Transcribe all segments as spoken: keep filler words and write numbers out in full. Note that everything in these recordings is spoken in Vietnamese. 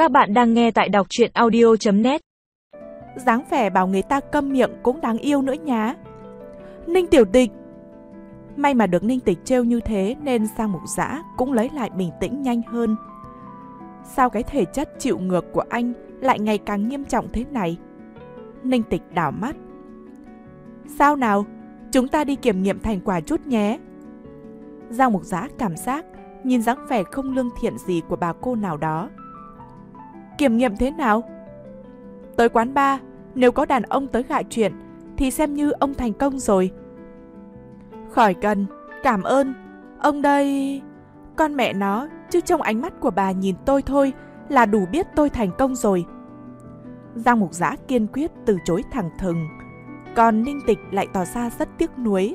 Các bạn đang nghe tại đọc truyện audio chấm net. Dáng vẻ bảo người ta câm miệng cũng đáng yêu nữa nhá. Ninh Tiểu Tịch. May mà được Ninh Tịch trêu như thế nên Giang Mục Dã cũng lấy lại bình tĩnh nhanh hơn. Sao cái thể chất chịu ngược của anh lại ngày càng nghiêm trọng thế này? Ninh Tịch đảo mắt. Sao nào? Chúng ta đi kiểm nghiệm thành quả chút nhé. Giang Mục Dã cảm giác nhìn dáng vẻ không lương thiện gì của bà cô nào đó. Kiểm nghiệm thế nào? Tới quán bar, nếu có đàn ông tới gạ chuyện thì xem như ông thành công rồi. Khỏi cần, cảm ơn. Ông đây... Con mẹ nó, chứ trong ánh mắt của bà nhìn tôi thôi là đủ biết tôi thành công rồi. Giang Mục Dã kiên quyết từ chối thẳng thừng. Còn Ninh Tịch lại tỏ ra rất tiếc nuối.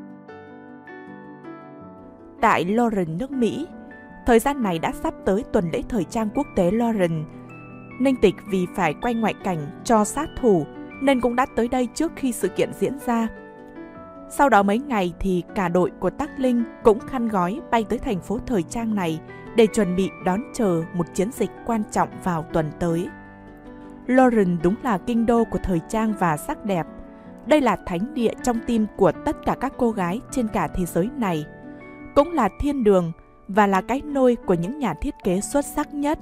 Tại Lauren nước Mỹ, thời gian này đã sắp tới tuần lễ thời trang quốc tế Lauren. Ninh Tịch vì phải quay ngoại cảnh cho sát thủ nên cũng đã tới đây trước khi sự kiện diễn ra. Sau đó mấy ngày thì cả đội của Tắc Linh cũng khăn gói bay tới thành phố thời trang này để chuẩn bị đón chờ một chiến dịch quan trọng vào tuần tới. Lauren đúng là kinh đô của thời trang và sắc đẹp. Đây là thánh địa trong tim của tất cả các cô gái trên cả thế giới này. Cũng là thiên đường và là cái nôi của những nhà thiết kế xuất sắc nhất.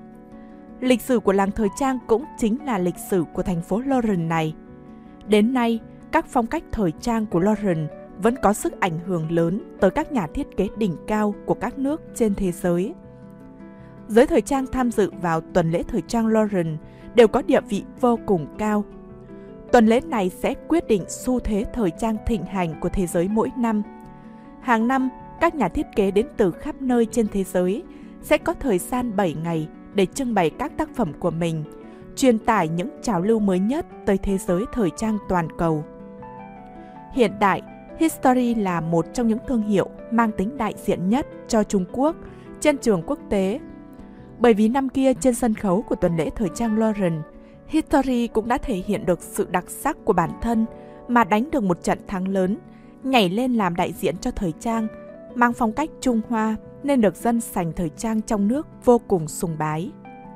Lịch sử của làng thời trang cũng chính là lịch sử của thành phố Lauren này. Đến nay, các phong cách thời trang của Lauren vẫn có sức ảnh hưởng lớn tới các nhà thiết kế đỉnh cao của các nước trên thế giới. Giới thời trang tham dự vào tuần lễ thời trang Lauren đều có địa vị vô cùng cao. Tuần lễ này sẽ quyết định xu thế thời trang thịnh hành của thế giới mỗi năm. Hàng năm, các nhà thiết kế đến từ khắp nơi trên thế giới sẽ có thời gian bảy ngày để trưng bày các tác phẩm của mình, truyền tải những trào lưu mới nhất tới thế giới thời trang toàn cầu. Hiện tại, History là một trong những thương hiệu mang tính đại diện nhất cho Trung Quốc trên trường quốc tế. Bởi vì năm kia trên sân khấu của tuần lễ thời trang Lauren, History cũng đã thể hiện được sự đặc sắc của bản thân mà đánh được một trận thắng lớn, nhảy lên làm đại diện cho thời trang, mang phong cách Trung Hoa nên được dân sành thời trang trong nước vô cùng sùng bái.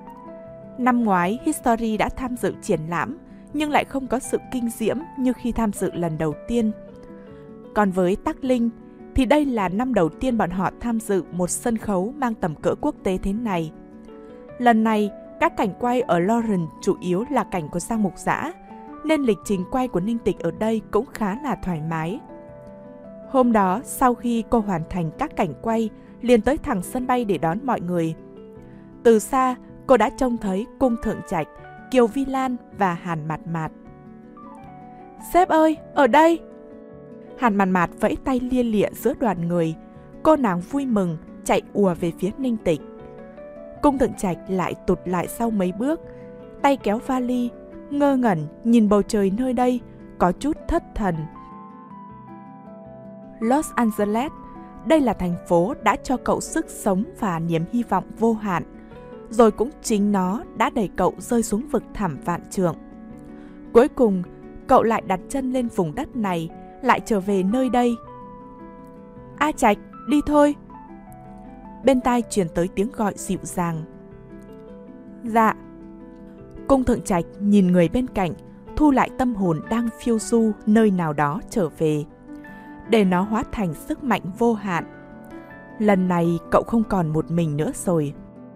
Năm ngoái, History đã tham dự triển lãm nhưng lại không có sự kinh diễm như khi tham dự lần đầu tiên. Còn với Tắc Linh thì đây là năm đầu tiên bọn họ tham dự một sân khấu mang tầm cỡ quốc tế thế này. Lần này, các cảnh quay ở Lauren chủ yếu là cảnh của Giang Mục Dã, nên lịch trình quay của Ninh Tịch ở đây cũng khá là thoải mái. Hôm đó, sau khi cô hoàn thành các cảnh quay, liền tới thẳng sân bay để đón mọi người. Từ xa, cô đã trông thấy Cung Thượng Trạch, Kiều Vi Lan và Hàn Mạt Mạt. Sếp ơi, ở đây! Hàn Mạt Mạt vẫy tay lia lịa giữa đoàn người. Cô nàng vui mừng, chạy ùa về phía Ninh Tịch. Cung Thượng Trạch lại tụt lại sau mấy bước, tay kéo vali, ngơ ngẩn nhìn bầu trời nơi đây, có chút thất thần. Los Angeles, đây là thành phố đã cho cậu sức sống và niềm hy vọng vô hạn. Rồi cũng chính nó đã đẩy cậu rơi xuống vực thẳm vạn trượng. Cuối cùng, cậu lại đặt chân lên vùng đất này, lại trở về nơi đây. A Trạch, đi thôi! Bên tai truyền tới tiếng gọi dịu dàng. Dạ. Cung Thượng Trạch nhìn người bên cạnh, thu lại tâm hồn đang phiêu du nơi nào đó trở về, để nó hóa thành sức mạnh vô hạn. Lần này cậu không còn một mình nữa rồi.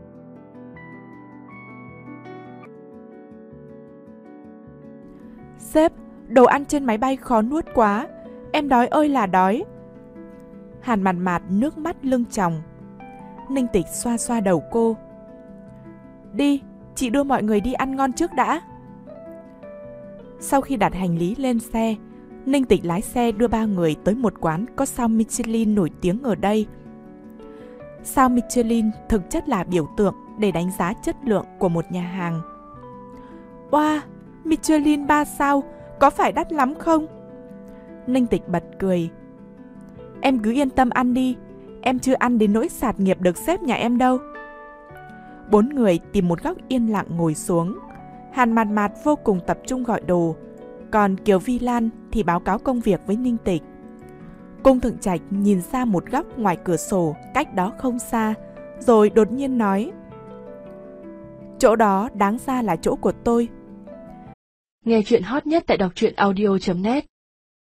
Sếp, đồ ăn trên máy bay khó nuốt quá, em đói ơi là đói. Hàn Mạt Mạt nước mắt lưng tròng. Ninh Tịch xoa xoa đầu cô. Đi, chị đưa mọi người đi ăn ngon trước đã. Sau khi đặt hành lý lên xe, Ninh Tịch lái xe đưa ba người tới một quán có sao Michelin nổi tiếng ở đây. Sao Michelin thực chất là biểu tượng để đánh giá chất lượng của một nhà hàng. Wow, Michelin ba sao, có phải đắt lắm không? Ninh Tịch bật cười. Em cứ yên tâm ăn đi, em chưa ăn đến nỗi sạt nghiệp được sếp nhà em đâu. Bốn người tìm một góc yên lặng ngồi xuống. Hàn Mạt Mạt vô cùng tập trung gọi đồ, còn Kiều Vi Lan thì báo cáo công việc với Ninh Tịch. Cung Thượng Trạch nhìn ra một góc ngoài cửa sổ cách đó không xa, rồi đột nhiên nói: Chỗ đó đáng ra là chỗ của tôi. Nghe chuyện hot nhất tại đọc truyện audio chấm net.